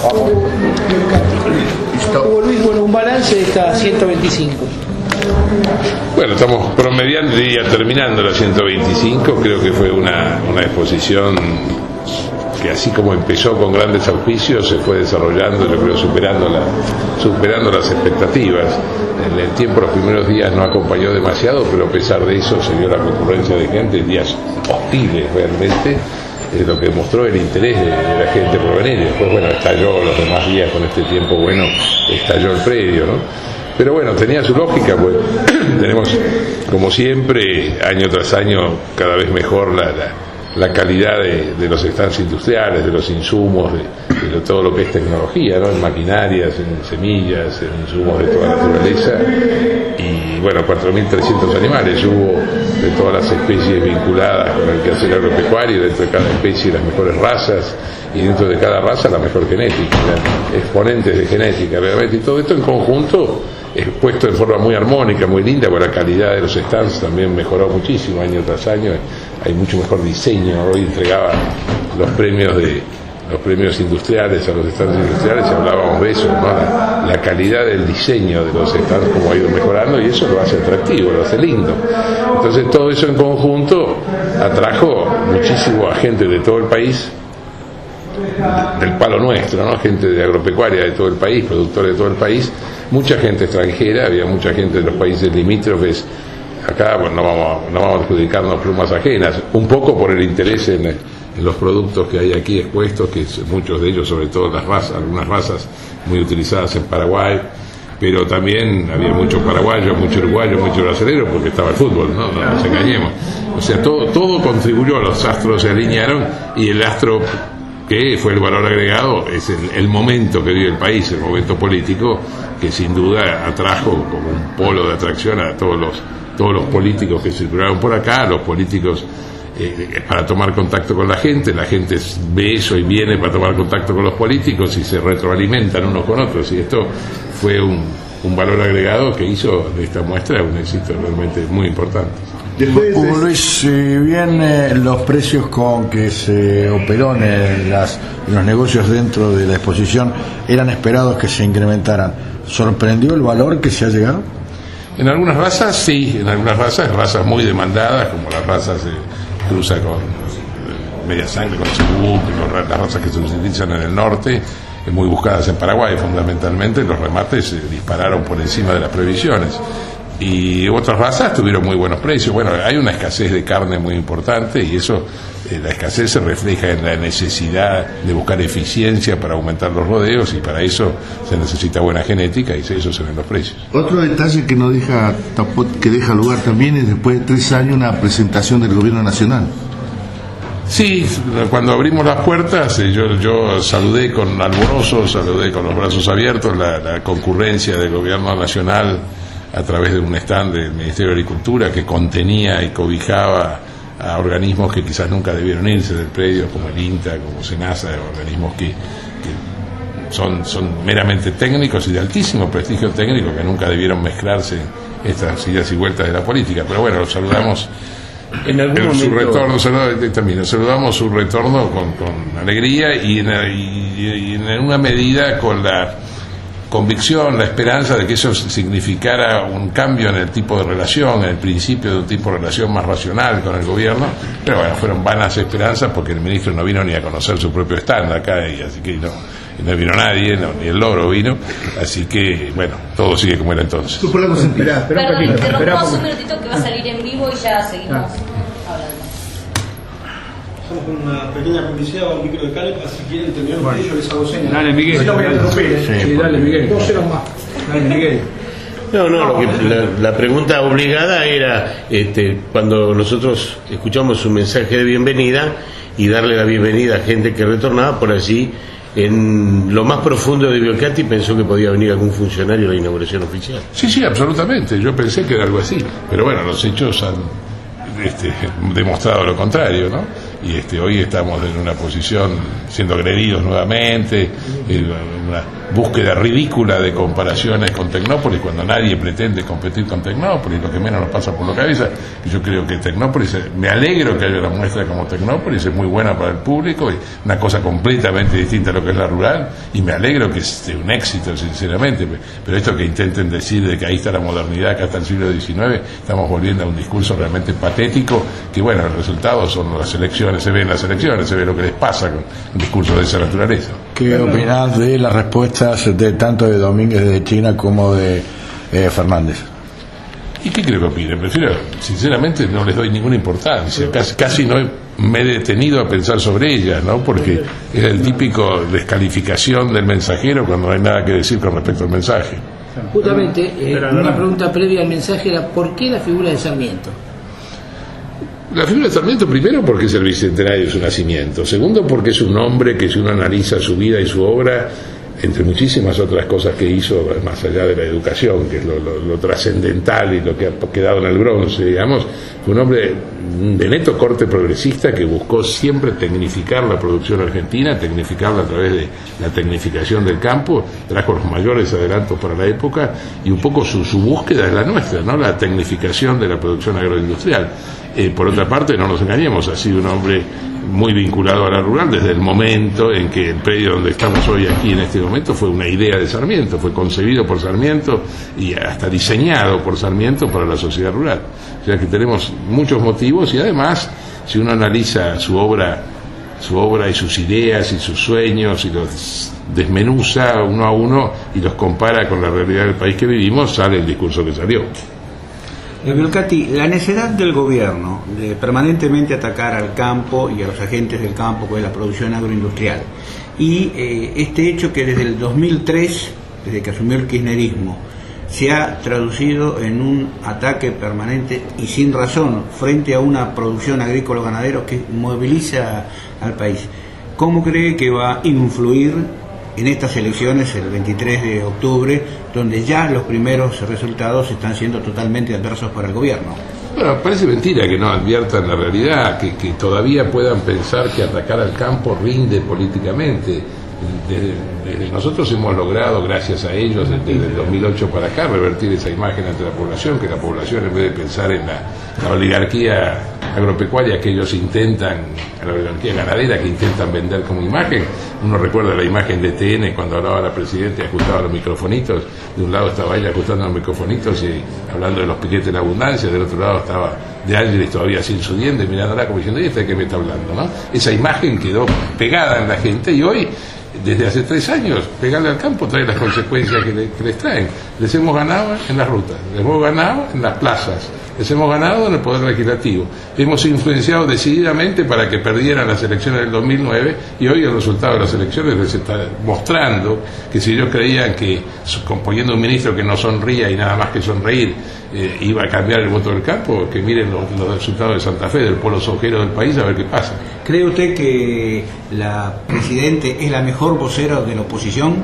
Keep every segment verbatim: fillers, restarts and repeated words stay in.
Vamos. Hugo Luis, bueno, un balance de esta ciento veinticinco. Bueno, estamos promediando y ya terminando la ciento veinticinco. Creo que fue una, una exposición que, así como empezó con grandes auspicios, se fue desarrollando, yo creo, superando, la, superando las expectativas. En el tiempo, los primeros días no acompañó demasiado, pero a pesar de eso se vio la concurrencia de gente, días hostiles realmente, eh, lo que mostró el interés de, de la gente por venir. Después, bueno, estalló los demás días con este tiempo bueno, estalló el predio, ¿no? Pero bueno, tenía su lógica, pues tenemos, como siempre, año tras año, cada vez mejor la, la, la calidad de, de los stands industriales, de los insumos, de, de todo lo que es tecnología, ¿no? En maquinarias, en semillas, en insumos de toda naturaleza. Y bueno, cuatro mil trescientos animales hubo de todas las especies vinculadas con el quehacer agropecuario, dentro de cada especie las mejores razas, y dentro de cada raza la mejor genética, exponentes de genética, realmente, y todo esto en conjunto expuesto de forma muy armónica, muy linda, porque la calidad de los stands también mejoró muchísimo año tras año, hay mucho mejor diseño. Hoy entregaba los premios de los premios industriales a los stands industriales y hablábamos de eso, ¿no? La, la calidad del diseño de los stands, como ha ido mejorando, y eso lo hace atractivo, lo hace lindo. Entonces todo eso en conjunto atrajo muchísimo a gente de todo el país, del palo nuestro, ¿no? Gente de agropecuaria de todo el país, productores de todo el país, mucha gente extranjera, había mucha gente de los países limítrofes. Acá, bueno, no vamos, no vamos a adjudicarnos plumas ajenas, un poco por el interés en, en los productos que hay aquí expuestos, que muchos de ellos, sobre todo las razas, algunas razas muy utilizadas en Paraguay, pero también había muchos paraguayos, muchos uruguayos, muchos brasileños, porque estaba el fútbol, ¿no? No nos engañemos. O sea, todo, todo contribuyó, los astros se alinearon, y el astro que fue el valor agregado es el, el momento que vive el país, el momento político, que sin duda atrajo como un polo de atracción a todos los todos los políticos que circularon por acá, los políticos eh, para tomar contacto con la gente, la gente ve eso y viene para tomar contacto con los políticos y se retroalimentan unos con otros, y esto fue un, un valor agregado que hizo de esta muestra un éxito realmente muy importante. Hugo Luis, si bien eh, los precios con que se operó en, las, en los negocios dentro de la exposición eran esperados que se incrementaran, ¿sorprendió el valor que se ha llegado? En algunas razas sí, en algunas razas, razas muy demandadas, como las razas de cruza con eh, media sangre, con chibú, las razas que se utilizan en el norte, eh, muy buscadas en Paraguay fundamentalmente, los remates se dispararon por encima de las previsiones. Y otras razas tuvieron muy buenos precios. Bueno, hay una escasez de carne muy importante, y eso, eh, la escasez se refleja en la necesidad de buscar eficiencia para aumentar los rodeos, y para eso se necesita buena genética, y eso se ven los precios. Otro detalle que no deja que deja lugar también es, después de tres años, una presentación del gobierno nacional. Sí, cuando abrimos las puertas, eh, yo, yo saludé con alborozo, saludé con los brazos abiertos la, la concurrencia del gobierno nacional a través de un stand del Ministerio de Agricultura que contenía y cobijaba a organismos que quizás nunca debieron irse del predio, como el INTA, como SENASA, organismos que, que son, son meramente técnicos y de altísimo prestigio técnico, que nunca debieron mezclarse en estas idas y vueltas de la política. Pero bueno, los saludamos en algún momento, su retorno, saludamos, también, saludamos su retorno con, con alegría, y en, y, y en una medida con la convicción, la esperanza de que eso significara un cambio en el tipo de relación, en el principio de un tipo de relación más racional con el gobierno. Pero bueno, fueron vanas esperanzas, porque el ministro no vino ni a conocer su propio stand acá, y así que no, no vino nadie, no, ni el loro vino, así que bueno, todo sigue como era entonces. Tú por la sentirás. Perdón, interrumpamos un minutito que va a salir en vivo y ya seguimos ah. hablando. Estamos con una pequeña publicidad al micro de Calpa, si quieren terminar con ello, les hago señas. Dale, Miguel. No voy a interrumpir, ¿eh? Sí, dale, Miguel. Dos ceros más. Dale, Miguel. No, no, lo que, la, la pregunta obligada era, este, cuando nosotros escuchamos un mensaje de bienvenida, y darle la bienvenida a gente que retornaba, por allí, en lo más profundo de Biolcati, pensó que podía venir algún funcionario a la inauguración oficial. Sí, sí, absolutamente. Yo pensé que era algo así. Pero bueno, los hechos han este, demostrado lo contrario, ¿no? y este, hoy estamos en una posición siendo agredidos nuevamente, en una búsqueda ridícula de comparaciones con Tecnópolis, cuando nadie pretende competir con Tecnópolis, lo que menos nos pasa por la cabeza. Yo creo que Tecnópolis, me alegro que haya una muestra como Tecnópolis, es muy buena para el público, y una cosa completamente distinta a lo que es la rural, y me alegro que sea un éxito, sinceramente, pero esto que intenten decir de que ahí está la modernidad, acá está el siglo diecinueve, estamos volviendo a un discurso realmente patético, que bueno, el resultado son las elecciones, se ve en las elecciones, se ve lo que les pasa con un discurso de esa naturaleza. ¿Qué opinás de las respuestas de tanto de Domínguez de China como de eh, Fernández? ¿Y qué creo que opinen? Prefiero, sinceramente, no les doy ninguna importancia, casi, casi no me he detenido a pensar sobre ellas, ¿no? Porque es el típico descalificación del mensajero cuando no hay nada que decir con respecto al mensaje. Justamente, eh, una pregunta previa al mensaje era: ¿por qué la figura de Sarmiento? La figura de Sarmiento, primero, porque es el bicentenario de su nacimiento; segundo, porque es un hombre que, si uno analiza su vida y su obra, entre muchísimas otras cosas que hizo, más allá de la educación, que es lo, lo, lo trascendental y lo que ha quedado en el bronce, digamos, fue un hombre de neto corte progresista que buscó siempre tecnificar la producción argentina, tecnificarla a través de la tecnificación del campo, trajo los mayores adelantos para la época, y un poco su, su búsqueda es la nuestra, ¿no? La tecnificación de la producción agroindustrial. Eh, por otra parte, no nos engañemos, ha sido un hombre muy vinculado a la rural desde el momento en que el predio donde estamos hoy aquí en este momento fue una idea de Sarmiento, fue concebido por Sarmiento y hasta diseñado por Sarmiento para la sociedad rural. O sea que tenemos muchos motivos, y además, si uno analiza su obra, su obra y sus ideas y sus sueños, y los desmenuza uno a uno y los compara con la realidad del país que vivimos, sale el discurso que salió. Biolcati, la necesidad del gobierno de permanentemente atacar al campo y a los agentes del campo, que es la producción agroindustrial, y eh, este hecho que desde el dos mil tres, desde que asumió el kirchnerismo, se ha traducido en un ataque permanente y sin razón frente a una producción agrícola-ganadera que moviliza al país. ¿Cómo cree que va a influir en estas elecciones el veintitrés de octubre, donde ya los primeros resultados están siendo totalmente adversos para el gobierno? Bueno, parece mentira que no adviertan la realidad, que, que todavía puedan pensar que atacar al campo rinde políticamente. Desde, desde nosotros hemos logrado, gracias a ellos, desde el dos mil ocho para acá, revertir esa imagen ante la población, que la población, en vez de pensar en la, la oligarquía agropecuaria que ellos intentan, la oligarquía ganadera que intentan vender como imagen. Uno recuerda la imagen de T N cuando hablaba la presidenta y ajustaba los microfonitos. De un lado estaba ella ajustando los microfonitos y hablando de los piquetes de la abundancia, del otro lado estaba De Ángeles todavía sin su diente, mirándola como diciendo: ¿y este de qué me está hablando? ¿No? Esa imagen quedó pegada en la gente, y hoy, desde hace tres años, pegarle al campo trae las consecuencias que, le, que les traen. Les hemos ganado en las rutas, les hemos ganado en las plazas, les hemos ganado en el poder legislativo, hemos influenciado decididamente para que perdieran las elecciones del dos mil nueve, y hoy el resultado de las elecciones les está mostrando que si ellos creían que componiendo un ministro que no sonría y nada más que sonreír eh, iba a cambiar el voto del campo, que miren los, los resultados de Santa Fe, del polo sojero del país, a ver qué pasa. ¿Cree usted que la Presidente es la mejor vocera de la oposición?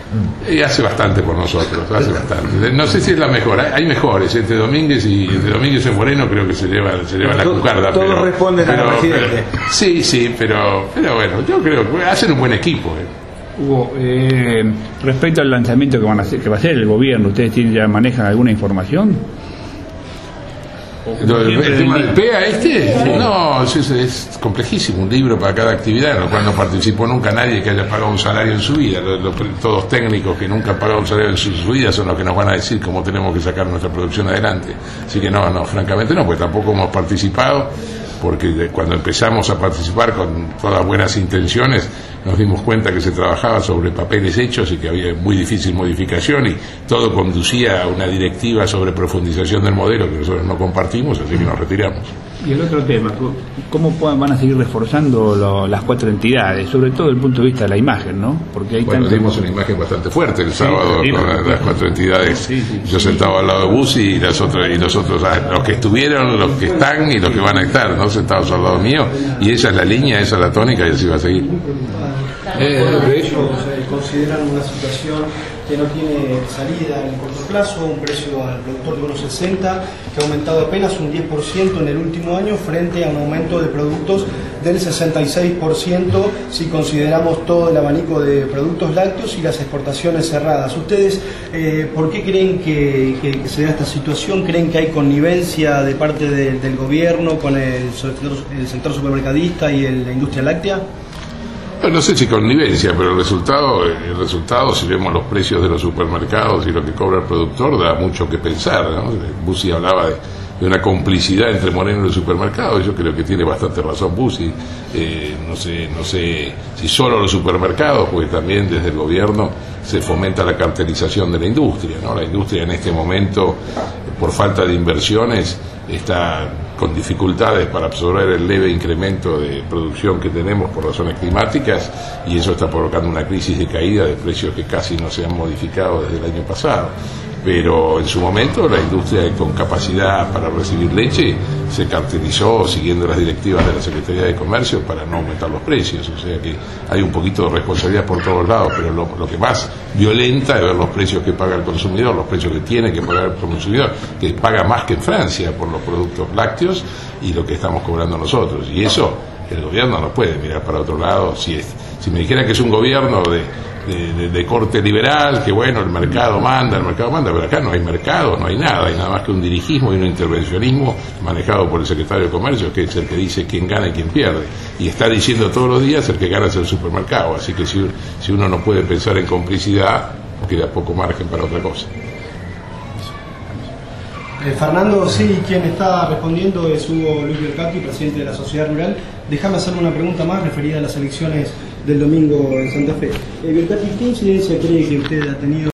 Y hace bastante por nosotros, hace bastante. No sé si es la mejor, hay mejores, entre Domínguez y entre Domínguez y Moreno creo que se lleva, se lleva la cucarda. Todos pero, responden pero, al presidente. Pero, sí, sí, pero, pero bueno, yo creo que hacen un buen equipo. Eh. Hugo, eh, respecto al lanzamiento que van a hacer, que va a hacer el gobierno, ¿ustedes tienen, ya manejan alguna información? ¿El, el tema del P E A este? Sí. No, es, es complejísimo, un libro para cada actividad, en lo cual no participó nunca nadie que haya pagado un salario en su vida. Los, los, todos técnicos que nunca han pagado un salario en su, su vida son los que nos van a decir cómo tenemos que sacar nuestra producción adelante. Así que no, no, francamente no, porque tampoco hemos participado, porque de, cuando empezamos a participar con todas buenas intenciones, nos dimos cuenta que se trabajaba sobre papeles hechos y que había muy difícil modificación, y todo conducía a una directiva sobre profundización del modelo que nosotros no compartimos, así que nos retiramos. Y el otro tema, ¿cómo puedan, van a seguir reforzando lo, las cuatro entidades, sobre todo desde el punto de vista de la imagen, ¿no? Porque hay bueno, tanto... dimos una imagen bastante fuerte el sábado, sí, con la, las cuatro entidades. Sí, sí, Yo sí, sentado sí. al lado de Bussi y los otros, y los otros, los que estuvieron, los que están y los que van a estar, ¿no? Sentados al lado mío, y esa es la línea, esa es la tónica, y así va a seguir. Eh, de hecho, o sea, consideran una situación que no tiene salida en el corto plazo, un precio al productor de uno sesenta que ha aumentado apenas un diez por ciento en el último próximo año frente a un aumento de productos del sesenta y seis por ciento si consideramos todo el abanico de productos lácteos y las exportaciones cerradas. ¿Ustedes eh, por qué creen que, que, que se da esta situación? ¿Creen que hay connivencia de parte de, del gobierno con el sector, el sector supermercadista y el, la industria láctea? No sé si connivencia, pero el resultado, el resultado, si vemos los precios de los supermercados y lo que cobra el productor, da mucho que pensar, ¿no? Bussi hablaba de, de una complicidad entre Moreno y los supermercados. Yo creo que tiene bastante razón Bussi. Eh, no sé, no sé si solo los supermercados, porque también desde el gobierno se fomenta la cartelización de la industria, ¿no? La industria en este momento, por falta de inversiones, está con dificultades para absorber el leve incremento de producción que tenemos por razones climáticas, y eso está provocando una crisis de caída de precios que casi no se han modificado desde el año pasado. Pero en su momento la industria con capacidad para recibir leche se cartelizó siguiendo las directivas de la Secretaría de Comercio para no aumentar los precios, o sea que hay un poquito de responsabilidad por todos lados, pero lo, lo que más violenta es ver los precios que paga el consumidor, los precios que tiene que pagar el consumidor, que paga más que en Francia por los productos lácteos, y lo que estamos cobrando nosotros, y eso el gobierno no puede mirar para otro lado. Si, es, si me dijeran que es un gobierno de De, de, de corte liberal, que bueno, el mercado manda, el mercado manda, pero acá no hay mercado, no hay nada, hay nada más que un dirigismo y un intervencionismo manejado por el secretario de Comercio, que es el que dice quién gana y quién pierde, y está diciendo todos los días el que gana es el supermercado, así que si, si uno no puede pensar en complicidad, queda poco margen para otra cosa. Eh, Fernando, sí, quien está respondiendo es Hugo Luis Belcati, presidente de la Sociedad Rural. Déjame hacerle una pregunta más referida a las elecciones del domingo en Santa Fe. Eh, Belcati, ¿qué incidencia cree que usted ha tenido